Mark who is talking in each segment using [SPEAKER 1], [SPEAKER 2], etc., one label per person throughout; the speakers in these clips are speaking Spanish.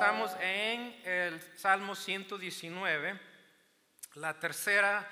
[SPEAKER 1] estamos en el Salmo 119, la tercera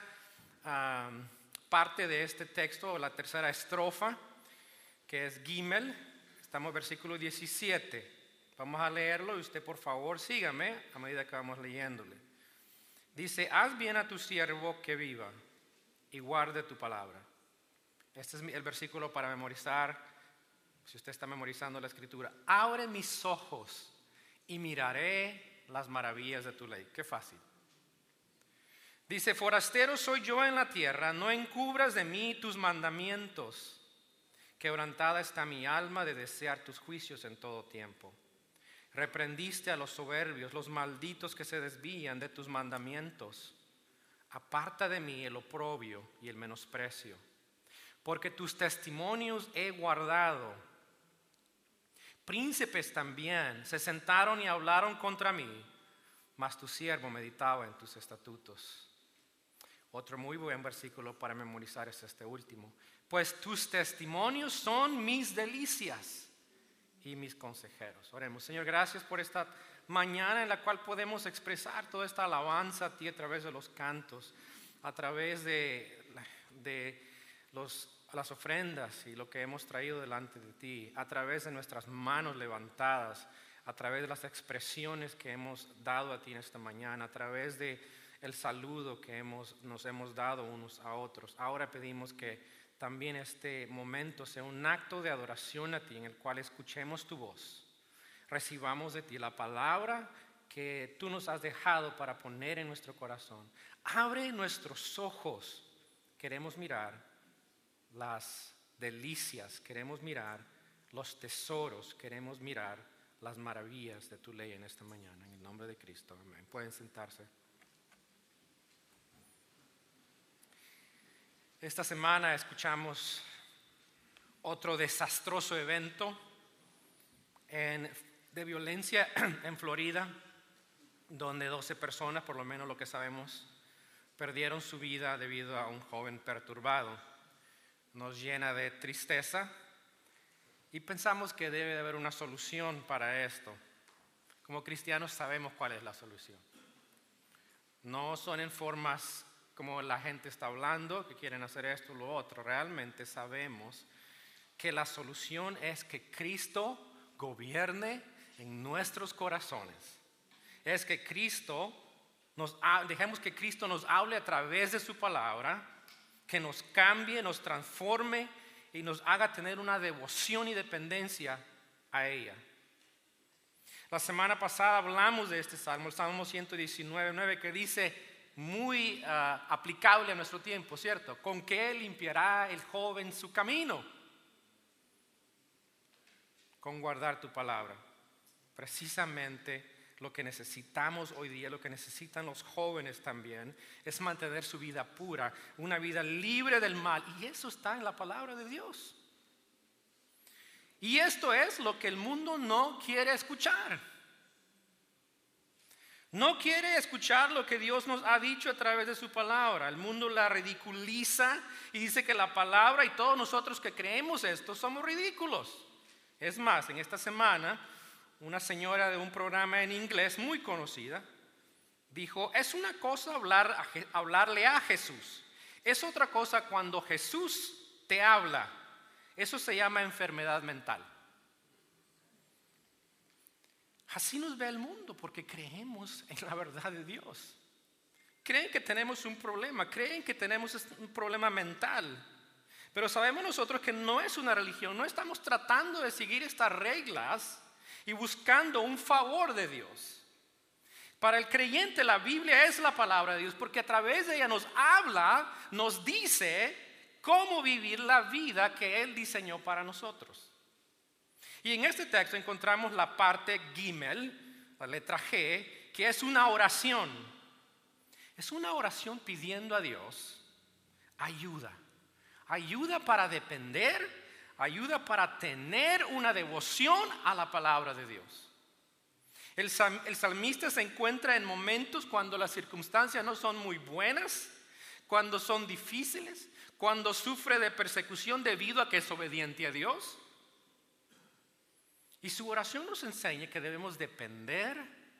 [SPEAKER 1] parte de este texto, o la tercera estrofa, que es Gimel. Estamos en versículo 17. Vamos a leerlo y usted por favor sígame a medida que vamos leyéndole. Dice: haz bien a tu siervo que viva y guarde tu palabra. Este es el versículo para memorizar. Si usted está memorizando la escritura: abre mis ojos y miraré las maravillas de tu ley. Qué fácil. Dice: forastero soy yo en la tierra, no encubras de mí tus mandamientos. Quebrantada está mi alma de desear tus juicios en todo tiempo. Reprendiste a los soberbios, los malditos que se desvían de tus mandamientos. Aparta de mí el oprobio y el menosprecio, porque tus testimonios he guardado. Príncipes también se sentaron y hablaron contra mí, mas tu siervo meditaba en tus estatutos. Otro muy buen versículo para memorizar es este último. Pues tus testimonios son mis delicias y mis consejeros. Oremos. Señor, gracias por esta mañana en la cual podemos expresar toda esta alabanza a ti a través de los cantos, a través de las ofrendas y lo que hemos traído delante de ti, a través de nuestras manos levantadas, a través de las expresiones que hemos dado a ti en esta mañana, a través de el saludo que nos hemos dado unos a otros. Ahora pedimos que también este momento sea un acto de adoración a ti, en el cual escuchemos tu voz, recibamos de ti la palabra que tú nos has dejado para poner en nuestro corazón. Abre nuestros ojos, queremos mirar las delicias, queremos mirar los tesoros, queremos mirar las maravillas de tu ley en esta mañana. En el nombre de Cristo, amén. Pueden sentarse. Esta semana escuchamos otro desastroso evento de violencia en Florida, donde 12 personas, por lo menos lo que sabemos, perdieron su vida debido a un joven perturbado. Nos llena de tristeza y pensamos que debe de haber una solución para esto. Como cristianos sabemos cuál es la solución. No son en formas como la gente está hablando, que quieren hacer esto o lo otro. Realmente sabemos que la solución es que Cristo gobierne en nuestros corazones. Es que dejemos que Cristo nos hable a través de su palabra, que nos cambie, nos transforme y nos haga tener una devoción y dependencia a ella. La semana pasada hablamos de este salmo, el Salmo 119:9, que dice, muy aplicable a nuestro tiempo, ¿cierto? ¿Con qué limpiará el joven su camino? Con guardar tu palabra. Precisamente lo que necesitamos hoy día, lo que necesitan los jóvenes también, es mantener su vida pura, una vida libre del mal. Y eso está en la palabra de Dios. Y esto es lo que el mundo no quiere escuchar. No quiere escuchar lo que Dios nos ha dicho a través de su palabra. El mundo la ridiculiza y dice que la palabra y todos nosotros que creemos esto somos ridículos. Es más, en esta semana, una señora de un programa en inglés muy conocida dijo: es una cosa hablarle a Jesús, es otra cosa cuando Jesús te habla. Eso se llama enfermedad mental. Así nos ve el mundo porque creemos en la verdad de Dios. Creen que tenemos un problema, creen que tenemos un problema mental. Pero sabemos nosotros que no es una religión, no estamos tratando de seguir estas reglas y buscando un favor de Dios. Para el creyente la Biblia es la palabra de Dios, porque a través de ella nos habla, nos dice cómo vivir la vida que Él diseñó para nosotros. Y en este texto encontramos la parte Gimel, la letra G, que es una oración. Es una oración pidiendo a Dios ayuda. Ayuda para depender, ayuda para tener una devoción a la palabra de Dios. El salmista se encuentra en momentos cuando las circunstancias no son muy buenas, cuando son difíciles, cuando sufre de persecución debido a que es obediente a Dios. Y su oración nos enseña que debemos depender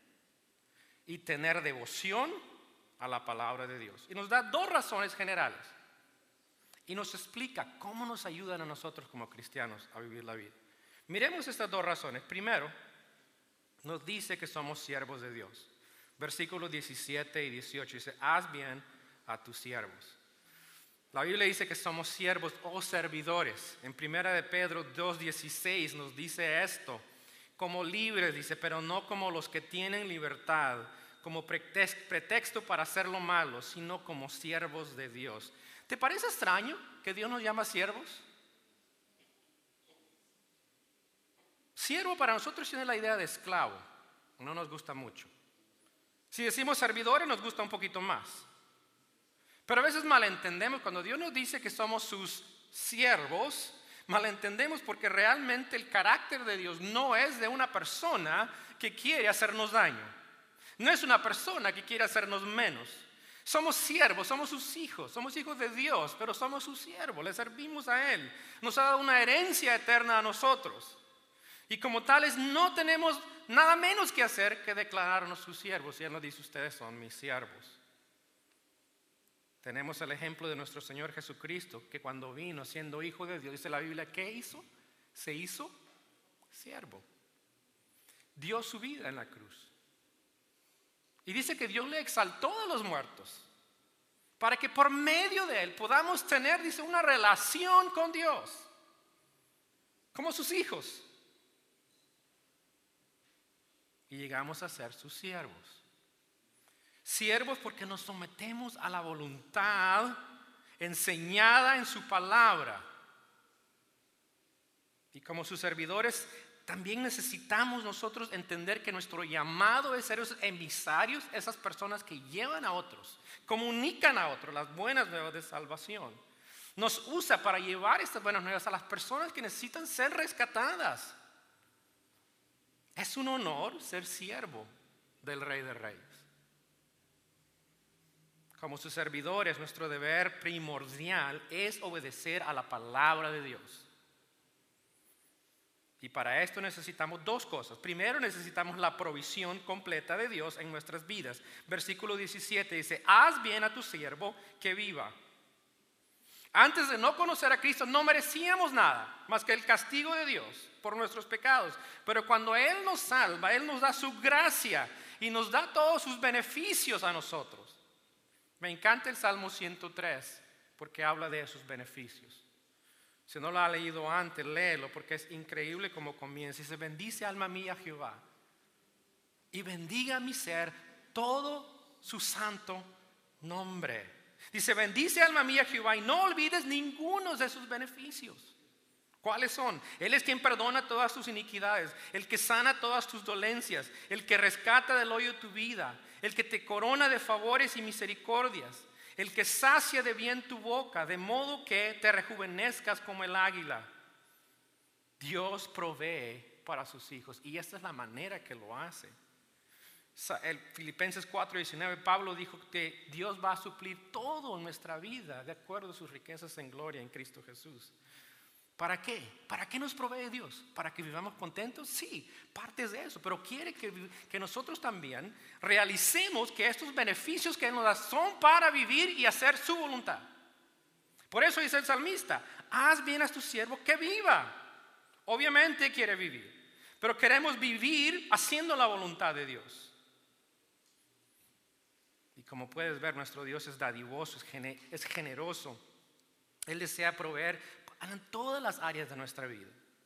[SPEAKER 1] y tener devoción a la palabra de Dios. Y nos da dos razones generales. Y nos explica cómo nos ayudan a nosotros como cristianos a vivir la vida. Miremos estas dos razones. Primero, nos dice que somos siervos de Dios. Versículos 17 y 18 dice: haz bien a tus siervos. La Biblia dice que somos siervos o servidores. En 1 de Pedro 2:16 nos dice esto: como libres, dice, pero no como los que tienen libertad, como pretexto para hacer lo malo, sino como siervos de Dios. ¿Te parece extraño que Dios nos llama siervos? Siervo para nosotros tiene la idea de esclavo. No nos gusta mucho. Si decimos servidores nos gusta un poquito más. Pero a veces malentendemos cuando Dios nos dice que somos sus siervos. Malentendemos porque realmente el carácter de Dios no es de una persona que quiere hacernos daño. No es una persona que quiere hacernos menos. Somos siervos, somos sus hijos, somos hijos de Dios, pero somos sus siervos, le servimos a Él. Nos ha dado una herencia eterna a nosotros. Y como tales no tenemos nada menos que hacer que declararnos sus siervos. Y Él nos dice: ustedes son mis siervos. Tenemos el ejemplo de nuestro Señor Jesucristo, que cuando vino siendo hijo de Dios, dice la Biblia, ¿qué hizo? Se hizo siervo. Dio su vida en la cruz. Y dice que Dios le exaltó de los muertos, para que por medio de Él podamos tener, dice, una relación con Dios, como sus hijos. Y llegamos a ser sus siervos. Siervos porque nos sometemos a la voluntad enseñada en su palabra. Y como sus servidores también necesitamos nosotros entender que nuestro llamado es ser esos emisarios, esas personas que llevan a otros, comunican a otros las buenas nuevas de salvación. Nos usa para llevar estas buenas nuevas a las personas que necesitan ser rescatadas. Es un honor ser siervo del Rey de Reyes. Como sus servidores, nuestro deber primordial es obedecer a la palabra de Dios. Y para esto necesitamos dos cosas. Primero, necesitamos la provisión completa de Dios en nuestras vidas. Versículo 17 dice: haz bien a tu siervo que viva. Antes de no conocer a Cristo no merecíamos nada más que el castigo de Dios por nuestros pecados. Pero cuando Él nos salva, Él nos da su gracia y nos da todos sus beneficios a nosotros. Me encanta el Salmo 103 porque habla de esos beneficios. Si no lo ha leído antes, léelo porque es increíble cómo comienza. Dice: bendice alma mía Jehová y bendiga mi ser todo su santo nombre. Dice: bendice alma mía Jehová y no olvides ninguno de sus beneficios. ¿Cuáles son? Él es quien perdona todas tus iniquidades, el que sana todas tus dolencias, el que rescata del hoyo tu vida, el que te corona de favores y misericordias, el que sacia de bien tu boca, de modo que te rejuvenezcas como el águila. Dios provee para sus hijos y esta es la manera que lo hace. En Filipenses 4:19 Pablo dijo que Dios va a suplir todo en nuestra vida de acuerdo a sus riquezas en gloria en Cristo Jesús. ¿Para qué? ¿Para qué nos provee Dios? ¿Para que vivamos contentos? Sí, parte de eso, pero quiere que nosotros también realicemos que estos beneficios que Él nos da son para vivir y hacer su voluntad. Por eso dice el salmista: haz bien a tu siervo que viva. Obviamente quiere vivir, pero queremos vivir haciendo la voluntad de Dios. Y como puedes ver, nuestro Dios es dadivoso, es generoso. Él desea proveer en todas las áreas de nuestra vida.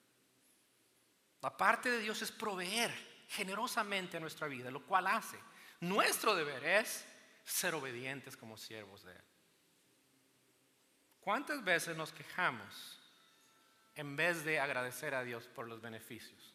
[SPEAKER 1] La parte de Dios es proveer generosamente a nuestra vida, lo cual hace. Nuestro deber es ser obedientes como siervos de Él. ¿Cuántas veces nos quejamos en vez de agradecer a Dios por los beneficios?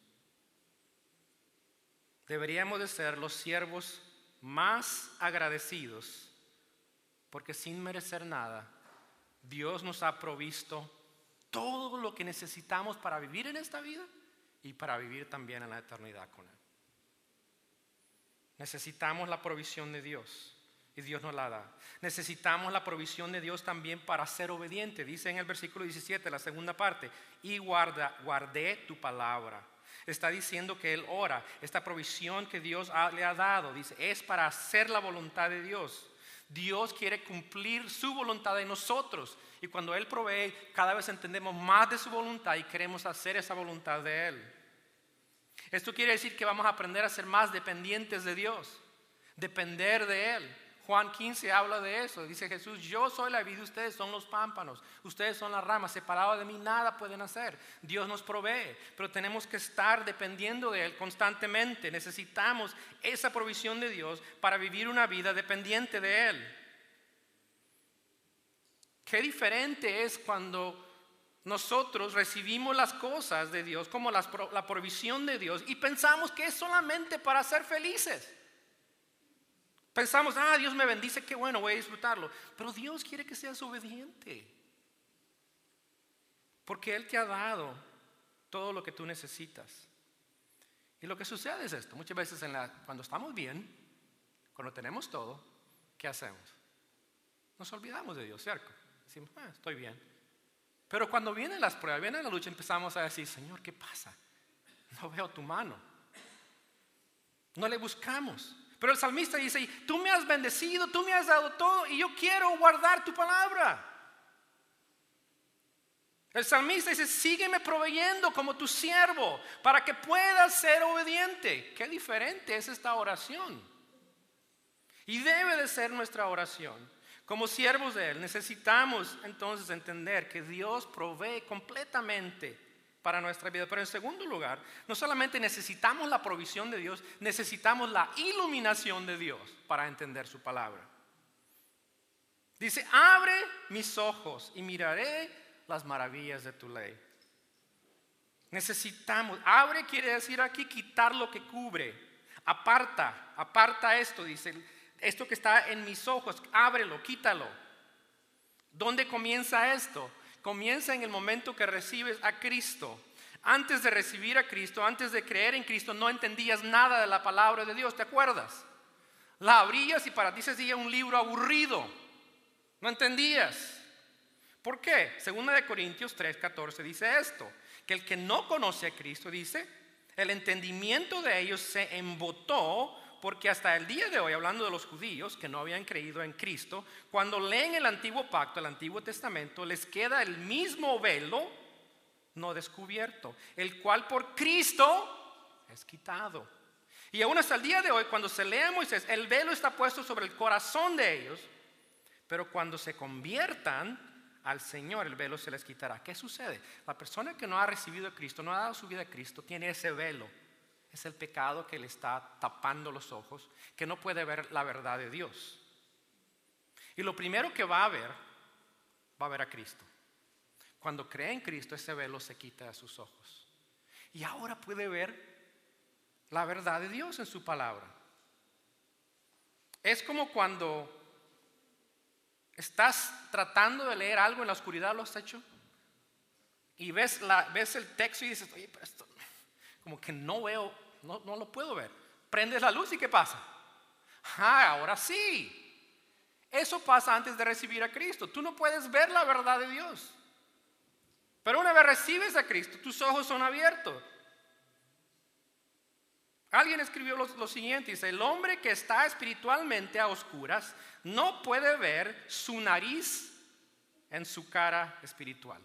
[SPEAKER 1] Deberíamos de ser los siervos más agradecidos, porque sin merecer nada, Dios nos ha provisto todo lo que necesitamos para vivir en esta vida y para vivir también en la eternidad con Él. Necesitamos la provisión de Dios y Dios nos la da. Necesitamos la provisión de Dios también para ser obediente. Dice en el versículo 17, la segunda parte: y guardé tu palabra. Está diciendo que Él ora. Esta provisión que Dios le ha dado, dice, es para hacer la voluntad de Dios. Dios quiere cumplir su voluntad en nosotros. Y cuando Él provee, cada vez entendemos más de su voluntad y queremos hacer esa voluntad de Él. Esto quiere decir que vamos a aprender a ser más dependientes de Dios. Depender de Él. Juan 15 habla de eso. Dice Jesús, yo soy la vid, ustedes son los pámpanos, ustedes son las ramas, separados de mí nada pueden hacer. Dios nos provee, pero tenemos que estar dependiendo de Él constantemente. Necesitamos esa provisión de Dios para vivir una vida dependiente de Él. Qué diferente es cuando nosotros recibimos las cosas de Dios como la provisión de Dios y pensamos que es solamente para ser felices. Pensamos, Dios me bendice, qué bueno, voy a disfrutarlo. Pero Dios quiere que seas obediente. Porque Él te ha dado todo lo que tú necesitas. Y lo que sucede es esto. Muchas veces cuando estamos bien, cuando tenemos todo, ¿qué hacemos? Nos olvidamos de Dios, ¿cierto? Decimos, estoy bien. Pero cuando vienen las pruebas, viene la lucha, empezamos a decir, Señor, ¿qué pasa? No veo tu mano. No le buscamos. Pero el salmista dice, tú me has bendecido, tú me has dado todo y yo quiero guardar tu palabra. El salmista dice, sígueme proveyendo como tu siervo para que puedas ser obediente. Qué diferente es esta oración. Y debe de ser nuestra oración. Como siervos de Él necesitamos entonces entender que Dios provee completamente para nuestra vida. Pero en segundo lugar, no solamente necesitamos la provisión de Dios, necesitamos la iluminación de Dios para entender su palabra. Dice, abre mis ojos y miraré las maravillas de tu ley. Necesitamos, abre quiere decir aquí quitar lo que cubre. Aparta esto, dice, esto que está en mis ojos, ábrelo, quítalo. ¿Dónde comienza esto? Comienza en el momento que recibes a Cristo. Antes de recibir a Cristo, antes de creer en Cristo, no entendías nada de la palabra de Dios, ¿te acuerdas? La abrías y para ti se seguía un libro aburrido. No entendías. ¿Por qué? Segunda de Corintios 3:14 dice esto, que el que no conoce a Cristo, dice, el entendimiento de ellos se embotó, porque hasta el día de hoy, hablando de los judíos que no habían creído en Cristo, cuando leen el antiguo pacto, el antiguo testamento, les queda el mismo velo no descubierto, el cual por Cristo es quitado. Y aún hasta el día de hoy, cuando se lee a Moisés, el velo está puesto sobre el corazón de ellos, pero cuando se conviertan al Señor, el velo se les quitará. ¿Qué sucede? La persona que no ha recibido a Cristo, no ha dado su vida a Cristo, tiene ese velo. Es el pecado que le está tapando los ojos, que no puede ver la verdad de Dios. Y lo primero que va a ver a Cristo. Cuando cree en Cristo, ese velo se quita de sus ojos. Y ahora puede ver la verdad de Dios en su palabra. Es como cuando estás tratando de leer algo en la oscuridad, ¿lo has hecho? Y ves el texto y dices, oye, pero esto como que no veo, no lo puedo ver. Prendes la luz y ¿qué pasa? Ahora sí. Eso pasa antes de recibir a Cristo. Tú no puedes ver la verdad de Dios. Pero una vez recibes a Cristo, tus ojos son abiertos. Alguien escribió lo siguiente, dice, el hombre que está espiritualmente a oscuras no puede ver su nariz en su cara espiritual.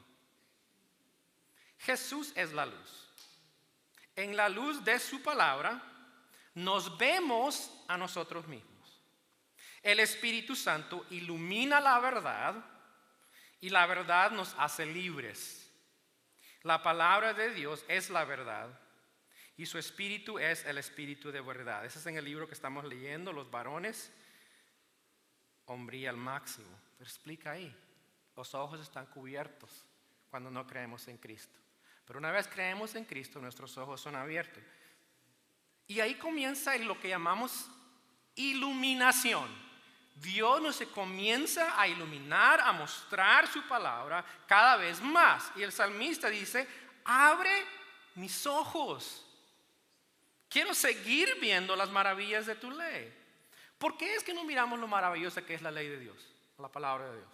[SPEAKER 1] Jesús es la luz. En la luz de su palabra nos vemos a nosotros mismos. El Espíritu Santo ilumina la verdad y la verdad nos hace libres. La palabra de Dios es la verdad y su Espíritu es el Espíritu de verdad. Ese es en el libro que estamos leyendo, Los varones, hombría al máximo. Pero explica ahí, los ojos están cubiertos cuando no creemos en Cristo. Pero una vez creemos en Cristo, nuestros ojos son abiertos. Y ahí comienza lo que llamamos iluminación. Dios nos comienza a iluminar, a mostrar su palabra cada vez más. Y el salmista dice, abre mis ojos. Quiero seguir viendo las maravillas de tu ley. ¿Por qué es que no miramos lo maravillosa que es la ley de Dios, la palabra de Dios?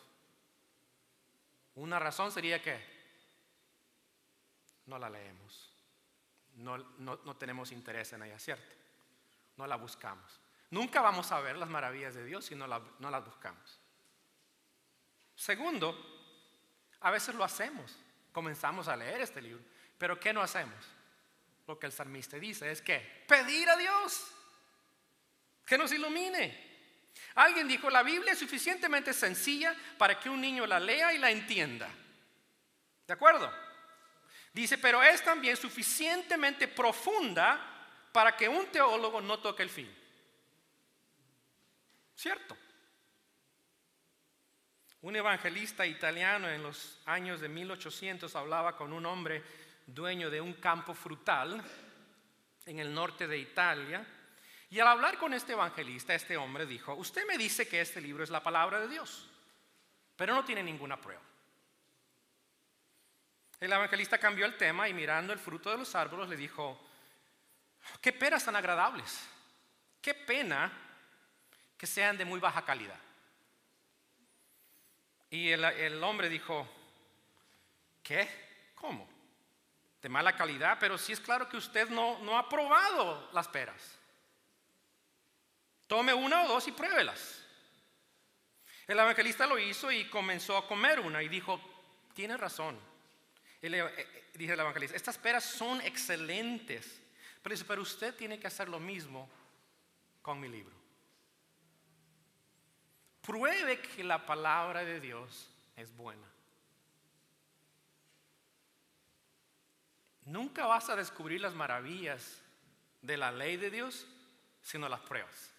[SPEAKER 1] Una razón sería que no la leemos. no tenemos interés en ella, ¿cierto? No la buscamos. Nunca vamos a ver las maravillas de Dios si no las buscamos. Segundo, a veces lo hacemos. Comenzamos a leer este libro, pero ¿qué no hacemos? Lo que el salmista dice es que pedir a Dios que nos ilumine. Alguien dijo, la Biblia es suficientemente sencilla para que un niño la lea y la entienda. ¿De acuerdo? Dice, pero es también suficientemente profunda para que un teólogo no toque el fin. ¿Cierto? Un evangelista italiano en los años de 1800 hablaba con un hombre dueño de un campo frutal en el norte de Italia. Y al hablar con este evangelista, este hombre dijo, usted me dice que este libro es la palabra de Dios, pero no tiene ninguna prueba. El evangelista cambió el tema y mirando el fruto de los árboles le dijo, qué peras tan agradables, qué pena que sean de muy baja calidad. Y el hombre dijo, ¿qué? ¿Cómo? ¿De mala calidad? Pero sí es claro que usted no ha probado las peras. Tome una o dos y pruébelas. El evangelista lo hizo y comenzó a comer una y dijo, tiene razón. Dice el evangelista, estas peras son excelentes. Pero dice, pero usted tiene que hacer lo mismo con mi libro. Pruebe que la palabra de Dios es buena. Nunca vas a descubrir las maravillas de la ley de Dios si no las pruebas.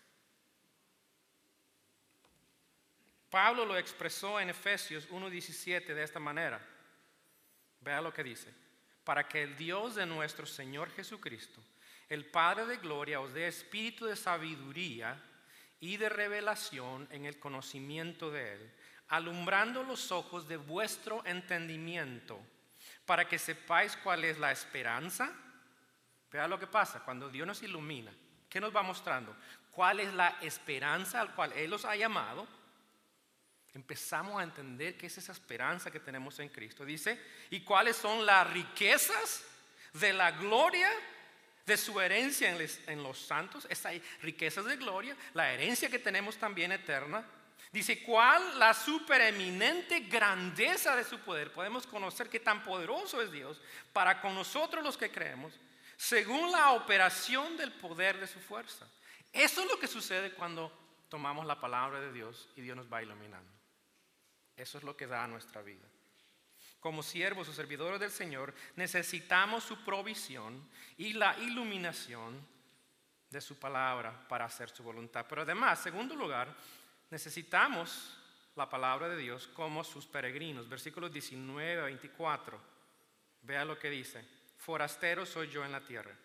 [SPEAKER 1] Pablo lo expresó en Efesios 1:17 de esta manera. Vea lo que dice. Para que el Dios de nuestro Señor Jesucristo, el Padre de gloria, os dé espíritu de sabiduría y de revelación en el conocimiento de Él, alumbrando los ojos de vuestro entendimiento, para que sepáis cuál es la esperanza. Vea lo que pasa cuando Dios nos ilumina. ¿Qué nos va mostrando? ¿Cuál es la esperanza al cual Él los ha llamado? Empezamos a entender qué es esa esperanza que tenemos en Cristo. Dice, ¿y cuáles son las riquezas de la gloria de su herencia en los santos? Esas riquezas de gloria, la herencia que tenemos también eterna. Dice, ¿cuál la supereminente grandeza de su poder? Podemos conocer qué tan poderoso es Dios para con nosotros los que creemos, según la operación del poder de su fuerza. Eso es lo que sucede cuando tomamos la palabra de Dios y Dios nos va iluminando. Eso es lo que da a nuestra vida. Como siervos o servidores del Señor, necesitamos su provisión y la iluminación de su palabra para hacer su voluntad. Pero además, segundo lugar, necesitamos la palabra de Dios como sus peregrinos. Versículos 19 a 24. Vea lo que dice. Forastero soy yo en la tierra.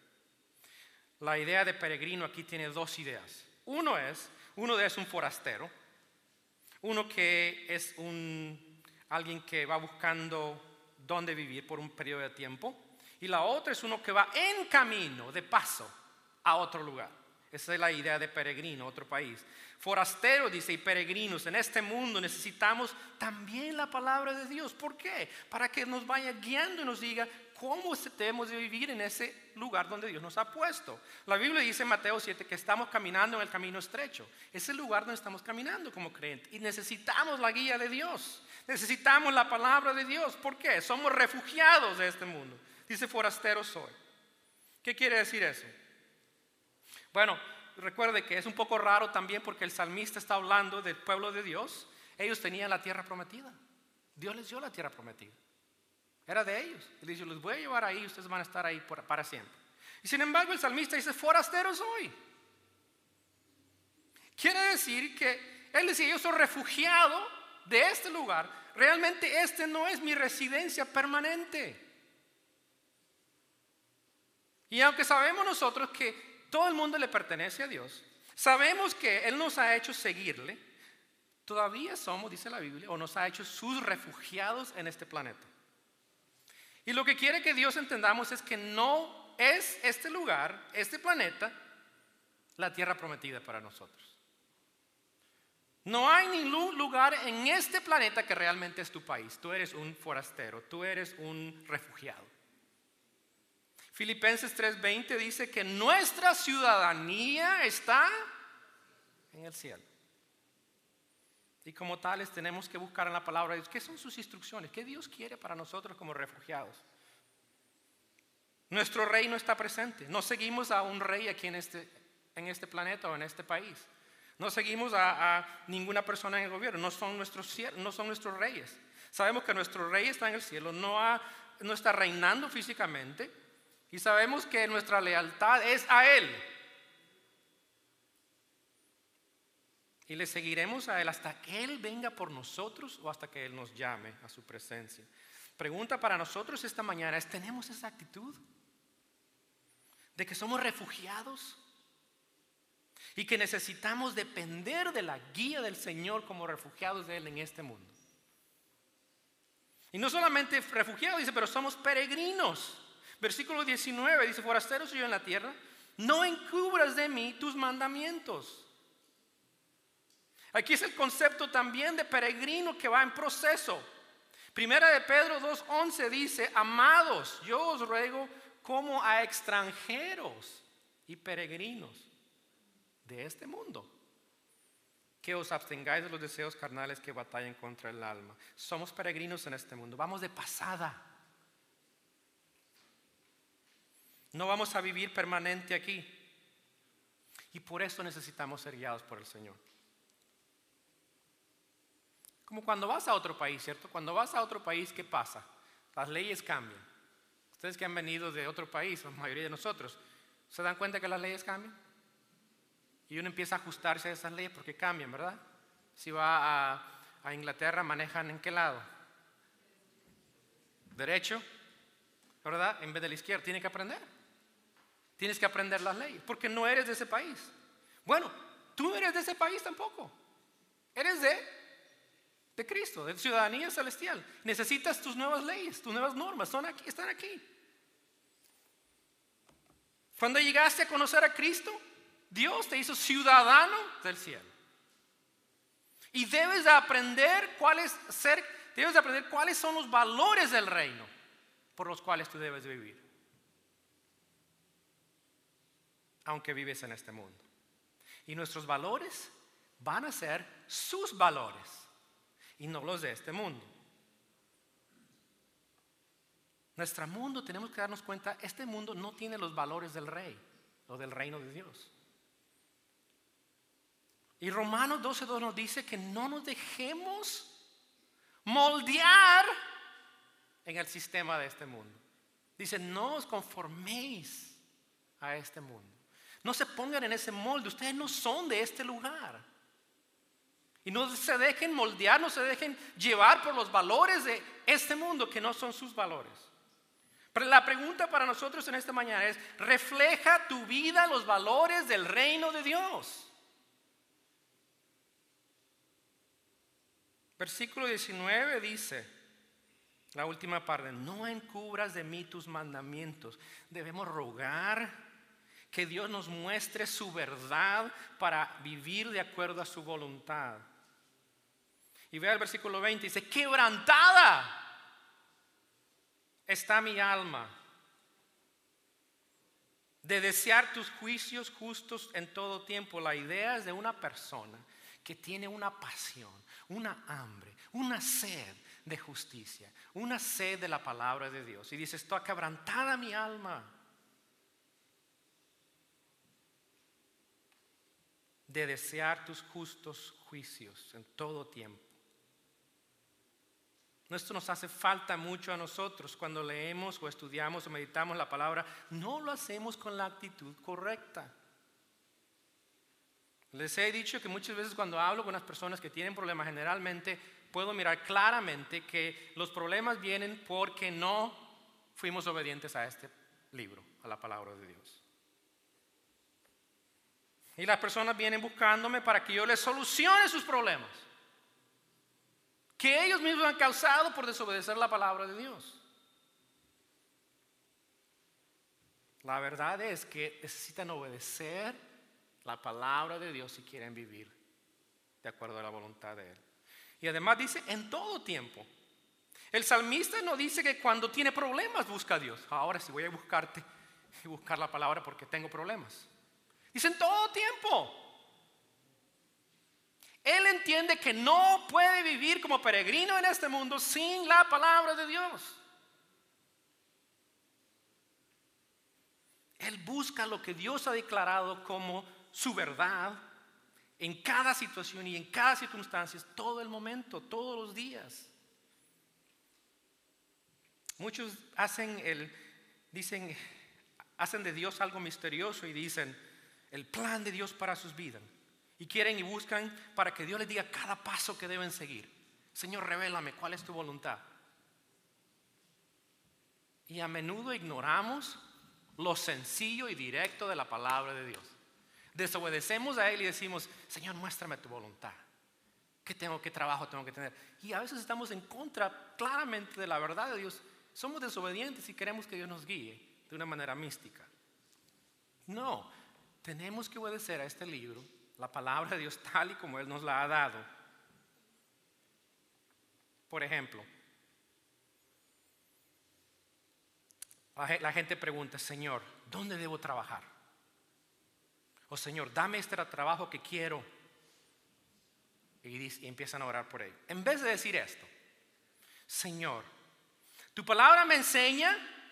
[SPEAKER 1] La idea de peregrino aquí tiene dos ideas. Uno es un forastero. Uno que es alguien que va buscando dónde vivir por un periodo de tiempo. Y la otra es uno que va en camino, de paso, a otro lugar. Esa es la idea de peregrino, otro país. Forastero, dice, y peregrinos. En este mundo necesitamos también la palabra de Dios. ¿Por qué? Para que nos vaya guiando y nos diga cómo debemos de vivir en ese lugar donde Dios nos ha puesto. La Biblia dice en Mateo 7 que estamos caminando en el camino estrecho. Es el lugar donde estamos caminando como creyentes. Y necesitamos la guía de Dios. Necesitamos la palabra de Dios. ¿Por qué? Somos refugiados de este mundo. Dice, forastero soy. ¿Qué quiere decir eso? Bueno, recuerde que es un poco raro también porque el salmista está hablando del pueblo de Dios. Ellos tenían la tierra prometida. Dios les dio la tierra prometida. Era de ellos. Él dice, los voy a llevar ahí, ustedes van a estar ahí para siempre. Y sin embargo el salmista dice, forastero soy. Quiere decir que él decía, yo soy refugiado de este lugar. Realmente este no es mi residencia permanente. Y aunque sabemos nosotros que todo el mundo le pertenece a Dios, sabemos que Él nos ha hecho seguirle, todavía somos, dice la Biblia, o nos ha hecho sus refugiados en este planeta. Y lo que quiere que Dios entendamos es que no es este lugar, este planeta, la tierra prometida para nosotros. No hay ningún lugar en este planeta que realmente es tu país. Tú eres un forastero, tú eres un refugiado. Filipenses 3:20 dice que nuestra ciudadanía está en el cielo. Y como tales tenemos que buscar en la palabra de Dios qué son sus instrucciones, qué Dios quiere para nosotros como refugiados. Nuestro rey no está presente. No seguimos a un rey aquí en este planeta o en este país. No seguimos a ninguna persona en el gobierno. No son nuestros reyes. Sabemos que nuestro rey está en el cielo, no está reinando físicamente. Y sabemos que nuestra lealtad es a Él. Y le seguiremos a Él hasta que Él venga por nosotros o hasta que Él nos llame a su presencia. Pregunta para nosotros esta mañana es: ¿tenemos esa actitud de que somos refugiados y que necesitamos depender de la guía del Señor como refugiados de Él en este mundo? Y no solamente refugiados, dice, pero somos peregrinos. Versículo 19 dice: forastero soy yo en la tierra, no encubras de mí tus mandamientos. Aquí es el concepto también de peregrino que va en proceso. Primera de Pedro 2:11 dice: amados, yo os ruego como a extranjeros y peregrinos de este mundo, que os abstengáis de los deseos carnales que batallan contra el alma. Somos peregrinos en este mundo, vamos de pasada. No vamos a vivir permanente aquí. Y por eso necesitamos ser guiados por el Señor. Como cuando vas a otro país, ¿cierto? Cuando vas a otro país, ¿qué pasa? Las leyes cambian. Ustedes que han venido de otro país, la mayoría de nosotros, ¿se dan cuenta que las leyes cambian? Y uno empieza a ajustarse a esas leyes porque cambian, ¿verdad? Si va a Inglaterra, ¿manejan en qué lado? Derecho, ¿verdad? En vez de la izquierda. Tienes que aprender. Tienes que aprender las leyes porque no eres de ese país. Bueno, tú no eres de ese país tampoco. Eres de Cristo, de ciudadanía celestial. Necesitas tus nuevas leyes, tus nuevas normas, están aquí. Cuando llegaste a conocer a Cristo, Dios te hizo ciudadano del cielo. Y debes de aprender cuáles son los valores del reino por los cuales tú debes de vivir, aunque vives en este mundo. Y nuestros valores van a ser sus valores y no los de este mundo. Nuestro mundo, tenemos que darnos cuenta, este mundo no tiene los valores del rey o del reino de Dios. Y Romanos 12:2 nos dice que no nos dejemos moldear en el sistema de este mundo. Dice: no os conforméis a este mundo. No se pongan en ese molde. Ustedes no son de este lugar. Y no se dejen moldear, no se dejen llevar por los valores de este mundo que no son sus valores. Pero la pregunta para nosotros en esta mañana es: ¿refleja tu vida los valores del reino de Dios? Versículo 19 dice, la última parte: no encubras de mí tus mandamientos. Debemos rogar que Dios nos muestre su verdad para vivir de acuerdo a su voluntad. Y vea el versículo 20, dice: quebrantada está mi alma de desear tus juicios justos en todo tiempo. La idea es de una persona que tiene una pasión, una hambre, una sed de justicia, una sed de la palabra de Dios. Y dice: está quebrantada mi alma de desear tus justos juicios en todo tiempo. Esto nos hace falta mucho a nosotros cuando leemos o estudiamos o meditamos la palabra. No lo hacemos con la actitud correcta. Les he dicho que muchas veces cuando hablo con las personas que tienen problemas, generalmente puedo mirar claramente que los problemas vienen porque no fuimos obedientes a este libro, a la palabra de Dios. Y las personas vienen buscándome para que yo les solucione sus problemas que ellos mismos han causado por desobedecer la palabra de Dios. La verdad es que necesitan obedecer la palabra de Dios si quieren vivir de acuerdo a la voluntad de Él. Y además dice: en todo tiempo. El salmista no dice que cuando tiene problemas busca a Dios. Ahora sí voy a buscarte y buscar la palabra porque tengo problemas. Dicen todo tiempo. Él entiende que no puede vivir como peregrino en este mundo sin la palabra de Dios. Él busca lo que Dios ha declarado como su verdad en cada situación y en cada circunstancia, todo el momento, todos los días. Muchos hacen de Dios algo misterioso y dicen el plan de Dios para sus vidas. Y quieren y buscan para que Dios les diga cada paso que deben seguir. Señor, revélame cuál es tu voluntad. Y a menudo ignoramos lo sencillo y directo de la palabra de Dios. Desobedecemos a Él y decimos, Señor, muéstrame tu voluntad. ¿Qué trabajo tengo que tener? Y a veces estamos en contra claramente de la verdad de Dios. Somos desobedientes y queremos que Dios nos guíe de una manera mística. No, tenemos que obedecer a este libro, la palabra de Dios tal y como Él nos la ha dado. Por ejemplo, la gente pregunta, Señor, ¿dónde debo trabajar? O Señor, dame este trabajo que quiero. Y empiezan a orar por ello. En vez de decir esto, Señor, tu palabra me enseña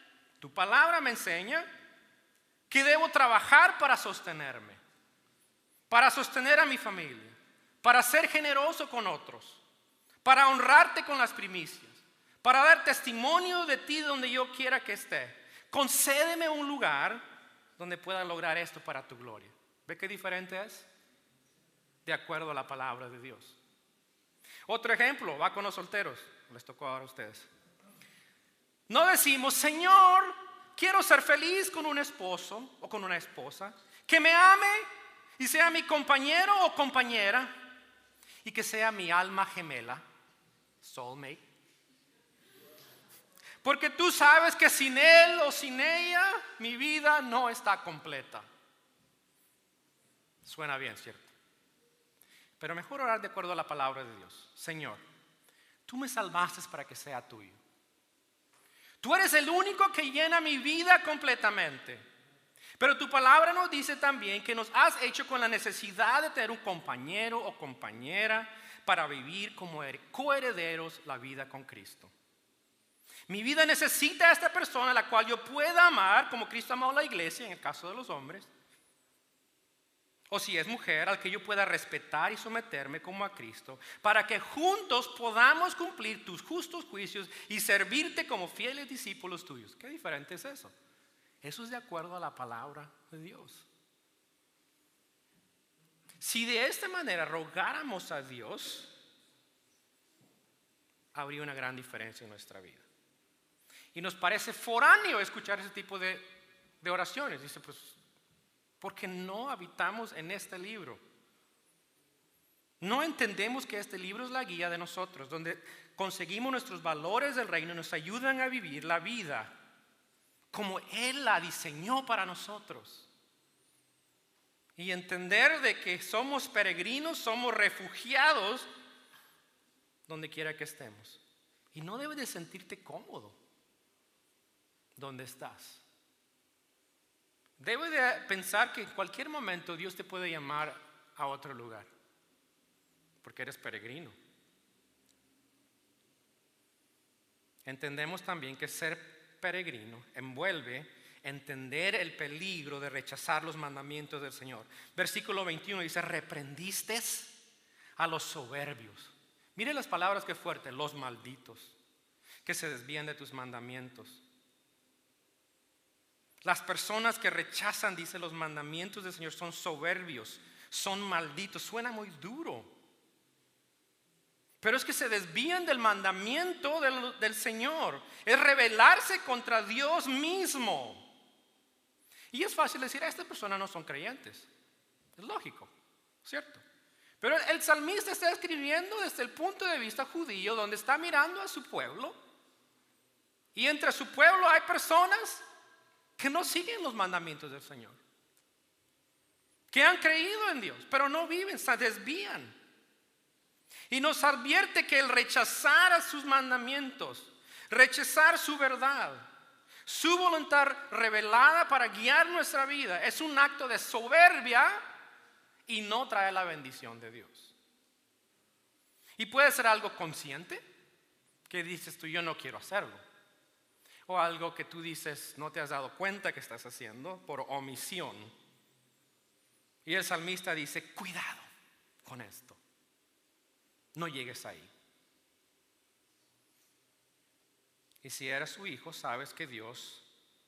[SPEAKER 1] que debo trabajar para sostenerme, para sostener a mi familia, para ser generoso con otros, para honrarte con las primicias, para dar testimonio de ti donde yo quiera que esté. Concédeme un lugar donde pueda lograr esto para tu gloria. ¿Ve qué diferente es? De acuerdo a la palabra de Dios. Otro ejemplo, va con los solteros. Les tocó ahora a ustedes. No decimos, Señor, quiero ser feliz con un esposo o con una esposa que me ame y sea mi compañero o compañera y que sea mi alma gemela, soulmate. Porque tú sabes que sin él o sin ella mi vida no está completa. Suena bien, ¿cierto? Pero mejor orar de acuerdo a la palabra de Dios. Señor, tú me salvaste para que sea tuyo. Tú eres el único que llena mi vida completamente. Pero tu palabra nos dice también que nos has hecho con la necesidad de tener un compañero o compañera para vivir como coherederos la vida con Cristo. Mi vida necesita a esta persona a la cual yo pueda amar como Cristo amó a la iglesia, en el caso de los hombres. O si es mujer, al que yo pueda respetar y someterme como a Cristo, para que juntos podamos cumplir tus justos juicios y servirte como fieles discípulos tuyos. ¿Qué diferente es eso? Eso es de acuerdo a la palabra de Dios. Si de esta manera rogáramos a Dios, habría una gran diferencia en nuestra vida. Y nos parece foráneo escuchar ese tipo de oraciones. Dice, pues, porque no habitamos en este libro. No entendemos que este libro es la guía de nosotros, donde conseguimos nuestros valores del reino y nos ayudan a vivir la vida como Él la diseñó para nosotros. Y entender de que somos peregrinos, somos refugiados donde quiera que estemos. Y no debes de sentirte cómodo donde estás. Debes de pensar que en cualquier momento Dios te puede llamar a otro lugar, porque eres peregrino. Entendemos también que ser peregrino envuelve entender el peligro de rechazar los mandamientos del Señor. Versículo 21 dice, reprendiste a los soberbios. Mire las palabras que fuertes, los malditos, que se desvían de tus mandamientos. Las personas que rechazan, dice, los mandamientos del Señor son soberbios, son malditos. Suena muy duro. Pero es que se desvían del mandamiento del Señor. Es rebelarse contra Dios mismo. Y es fácil decir, estas personas no son creyentes. Es lógico, ¿cierto? Pero el salmista está escribiendo desde el punto de vista judío, donde está mirando a su pueblo. Y entre su pueblo hay personas que no siguen los mandamientos del Señor, que han creído en Dios, pero no viven, se desvían. Y nos advierte que el rechazar a sus mandamientos, rechazar su verdad, Su voluntad revelada para guiar nuestra vida es un acto de soberbia y no trae la bendición de Dios. Y puede ser algo consciente, que dices tú, yo no quiero hacerlo. O algo que tú dices, no te has dado cuenta que estás haciendo por omisión. Y el salmista dice, cuidado con esto. No llegues ahí. Y si eres su hijo, sabes que Dios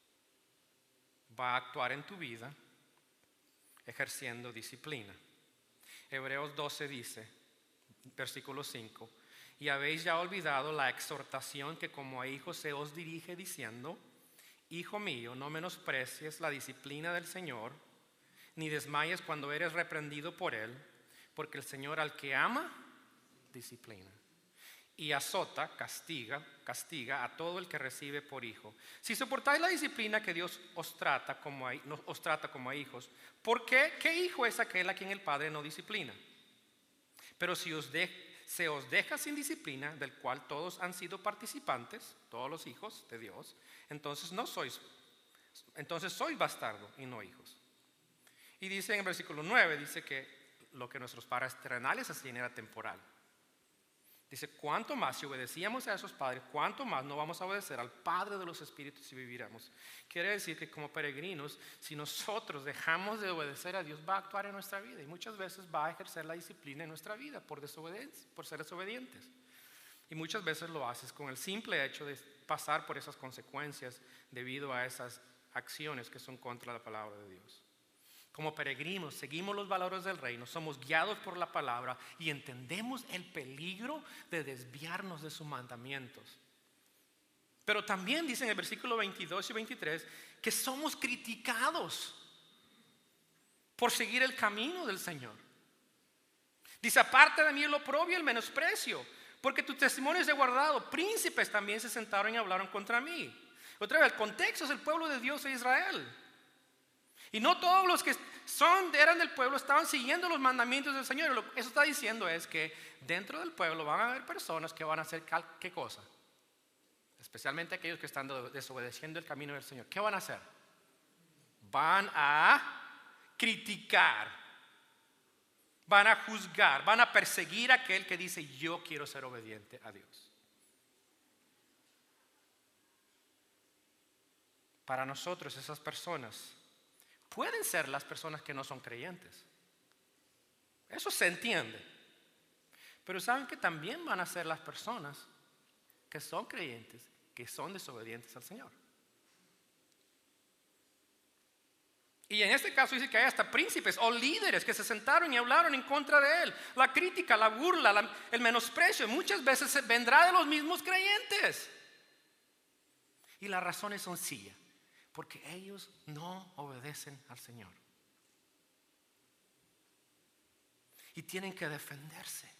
[SPEAKER 1] va a actuar en tu vida ejerciendo disciplina. Hebreos 12 dice, versículo 5, y habéis ya olvidado la exhortación que como a hijos se os dirige diciendo, hijo mío, no menosprecies la disciplina del Señor, ni desmayes cuando eres reprendido por Él, porque el Señor al que ama, disciplina. Y azota, castiga a todo el que recibe por hijo. Si soportáis la disciplina que Dios os trata como a hijos, ¿por qué? ¿Qué hijo es aquel a quien el Padre no disciplina? Pero si se os deja sin disciplina, del cual todos han sido participantes, todos los hijos de Dios, entonces sois bastardo y no hijos. Y dice en el versículo 9, dice que lo que nuestros padres terrenales hacían era temporal. Dice, cuánto más si obedecíamos a esos padres, cuánto más no vamos a obedecer al Padre de los Espíritus si viviéramos. Quiere decir que como peregrinos, si nosotros dejamos de obedecer a Dios, va a actuar en nuestra vida. Y muchas veces va a ejercer la disciplina en nuestra vida por desobediencia, por ser desobedientes. Y muchas veces lo haces con el simple hecho de pasar por esas consecuencias debido a esas acciones que son contra la palabra de Dios. Como peregrinos, seguimos los valores del reino, somos guiados por la palabra y entendemos el peligro de desviarnos de sus mandamientos. Pero también dice en el versículo 22 y 23 que somos criticados por seguir el camino del Señor. Dice, aparte de mí el oprobio y el menosprecio, porque tu testimonio es de guardado. Príncipes también se sentaron y hablaron contra mí. Otra vez, el contexto es el pueblo de Dios de Israel. Y no todos los que eran del pueblo estaban siguiendo los mandamientos del Señor. Lo que eso está diciendo es que dentro del pueblo van a haber personas que van a hacer ¿qué cosa? Especialmente aquellos que están desobedeciendo el camino del Señor. ¿Qué van a hacer? Van a criticar, van a juzgar, van a perseguir a aquel que dice yo quiero ser obediente a Dios. Para nosotros esas personas pueden ser las personas que no son creyentes. Eso se entiende. Pero saben que también van a ser las personas que son creyentes, que son desobedientes al Señor. Y en este caso dice que hay hasta príncipes o líderes que se sentaron y hablaron en contra de él. La crítica, la burla, el menosprecio muchas veces vendrá de los mismos creyentes. Y la razón es sencilla. Porque ellos no obedecen al Señor. Y tienen que defenderse.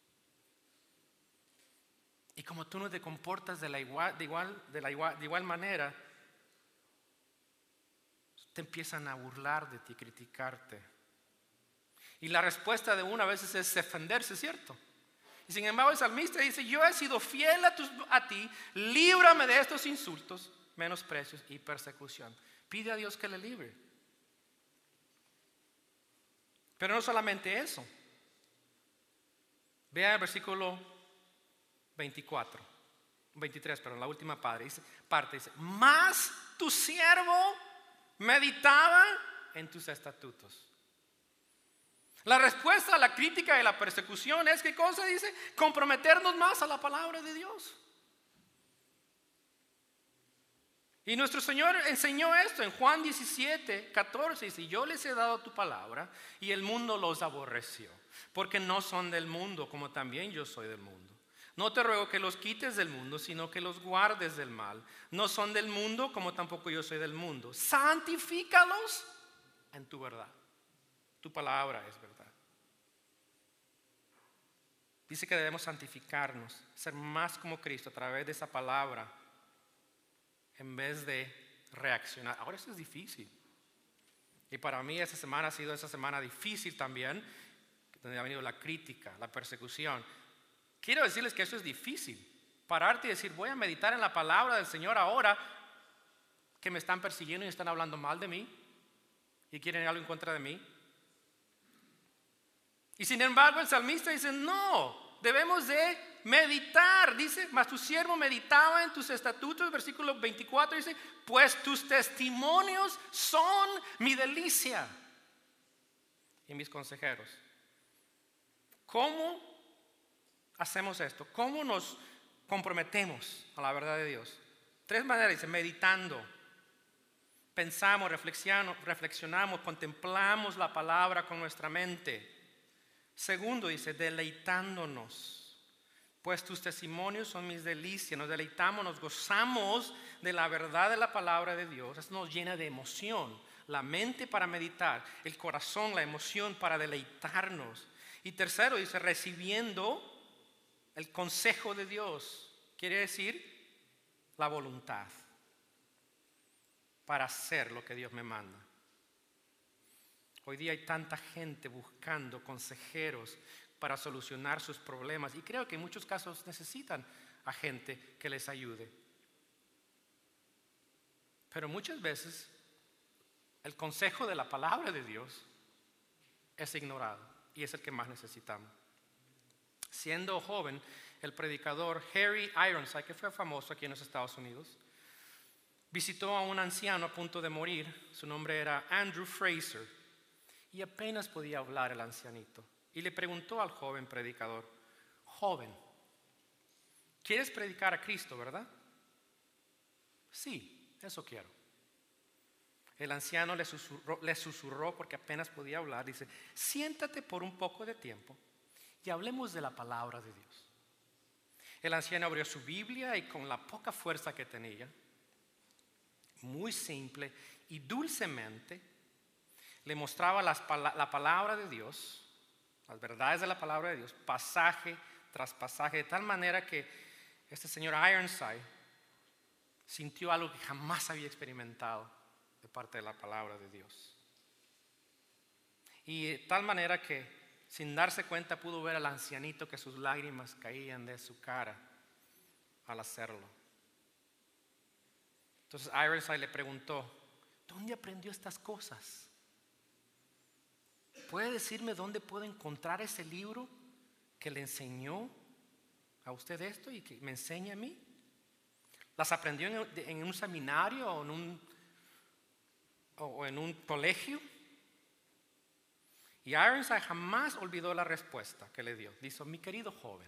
[SPEAKER 1] Y como tú no te comportas de igual manera, te empiezan a burlar de ti, criticarte. Y la respuesta de uno a veces es defenderse, ¿cierto? Y sin embargo el salmista dice, yo he sido fiel a ti, líbrame de estos insultos, menosprecios y persecución. Pide a Dios que le libre. Pero no solamente eso. Vea el versículo 23, la última parte dice, mas tu siervo meditaba en tus estatutos. La respuesta a la crítica y la persecución es, ¿qué cosa dice? Comprometernos más a la palabra de Dios. Y nuestro Señor enseñó esto en Juan 17, 14. Dice, yo les he dado tu palabra y el mundo los aborreció, porque no son del mundo, como también yo soy del mundo. No te ruego que los quites del mundo, sino que los guardes del mal. No son del mundo, como tampoco yo soy del mundo. Santifícalos en tu verdad. Tu palabra es verdad. Dice que debemos santificarnos, ser más como Cristo a través de esa palabra, en vez de reaccionar. Ahora eso es difícil. Y para mí esa semana ha sido esa semana difícil también, donde ha venido la crítica, la persecución. Quiero decirles que eso es difícil. Pararte y decir, voy a meditar en la palabra del Señor ahora, que me están persiguiendo y están hablando mal de mí y quieren algo en contra de mí. Y sin embargo el salmista dice, no, debemos de meditar. Dice, mas tu siervo meditaba en tus estatutos, versículo 24 dice, pues tus testimonios son mi delicia y mis consejeros. ¿Cómo hacemos esto? ¿Cómo nos comprometemos a la verdad de Dios? 3 maneras, dice, meditando. Pensamos, reflexionamos, contemplamos la palabra con nuestra mente. Segundo, dice, deleitándonos. Pues tus testimonios son mis delicias. Nos deleitamos, nos gozamos de la verdad de la palabra de Dios. Eso nos llena de emoción. La mente para meditar, el corazón, la emoción para deleitarnos. Y tercero, dice, recibiendo el consejo de Dios. Quiere decir, la voluntad para hacer lo que Dios me manda. Hoy día hay tanta gente buscando consejeros para solucionar sus problemas y creo que en muchos casos necesitan a gente que les ayude. Pero muchas veces el consejo de la palabra de Dios es ignorado y es el que más necesitamos. Siendo joven, el predicador Harry Ironside, que fue famoso aquí en los Estados Unidos, visitó a un anciano a punto de morir. Su nombre era Andrew Fraser y apenas podía hablar el ancianito. Y le preguntó al joven predicador, joven, ¿quieres predicar a Cristo, verdad? Sí, eso quiero. El anciano le susurró porque apenas podía hablar. Dice, siéntate por un poco de tiempo y hablemos de la palabra de Dios. El anciano abrió su Biblia y con la poca fuerza que tenía, muy simple y dulcemente, le mostraba la palabra de Dios, las verdades de la palabra de Dios, pasaje tras pasaje, de tal manera que este señor Ironside sintió algo que jamás había experimentado de parte de la palabra de Dios. Y de tal manera que sin darse cuenta pudo ver al ancianito que sus lágrimas caían de su cara al hacerlo. Entonces Ironside le preguntó, ¿dónde aprendió estas cosas? ¿Puede decirme dónde puedo encontrar ese libro que le enseñó a usted esto y que me enseña a mí? ¿Las aprendió en un seminario o en un colegio? Y Ironside jamás olvidó la respuesta que le dio. Dijo, mi querido joven,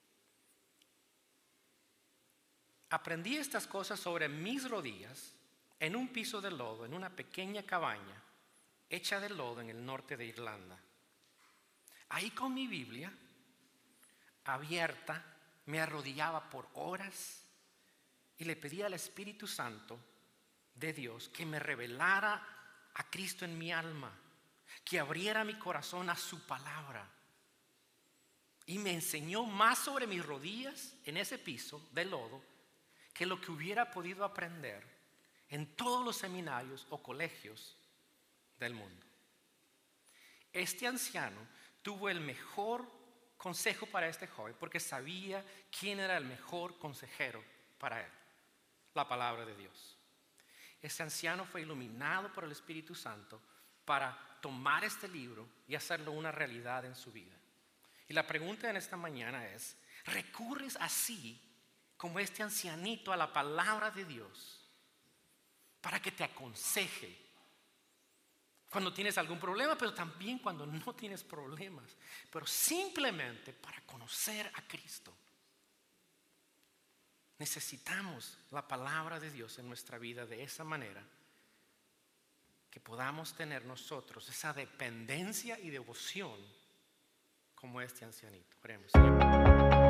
[SPEAKER 1] aprendí estas cosas sobre mis rodillas en un piso de lodo, en una pequeña cabaña hecha de lodo en el norte de Irlanda. Ahí con mi Biblia abierta me arrodillaba por horas y le pedía al Espíritu Santo de Dios que me revelara a Cristo en mi alma, que abriera mi corazón a su palabra. Y me enseñó más sobre mis rodillas en ese piso de lodo que lo que hubiera podido aprender en todos los seminarios o colegios del mundo. Este anciano tuvo el mejor consejo para este joven porque sabía quién era el mejor consejero para él, la palabra de Dios. Este anciano fue iluminado por el Espíritu Santo para tomar este libro y hacerlo una realidad en su vida. Y la pregunta en esta mañana es, ¿recurres así como este ancianito a la palabra de Dios para que te aconseje cuando tienes algún problema, pero también cuando no tienes problemas, pero simplemente para conocer a Cristo? Necesitamos la palabra de Dios en nuestra vida de esa manera que podamos tener nosotros esa dependencia y devoción como este ancianito. Oremos.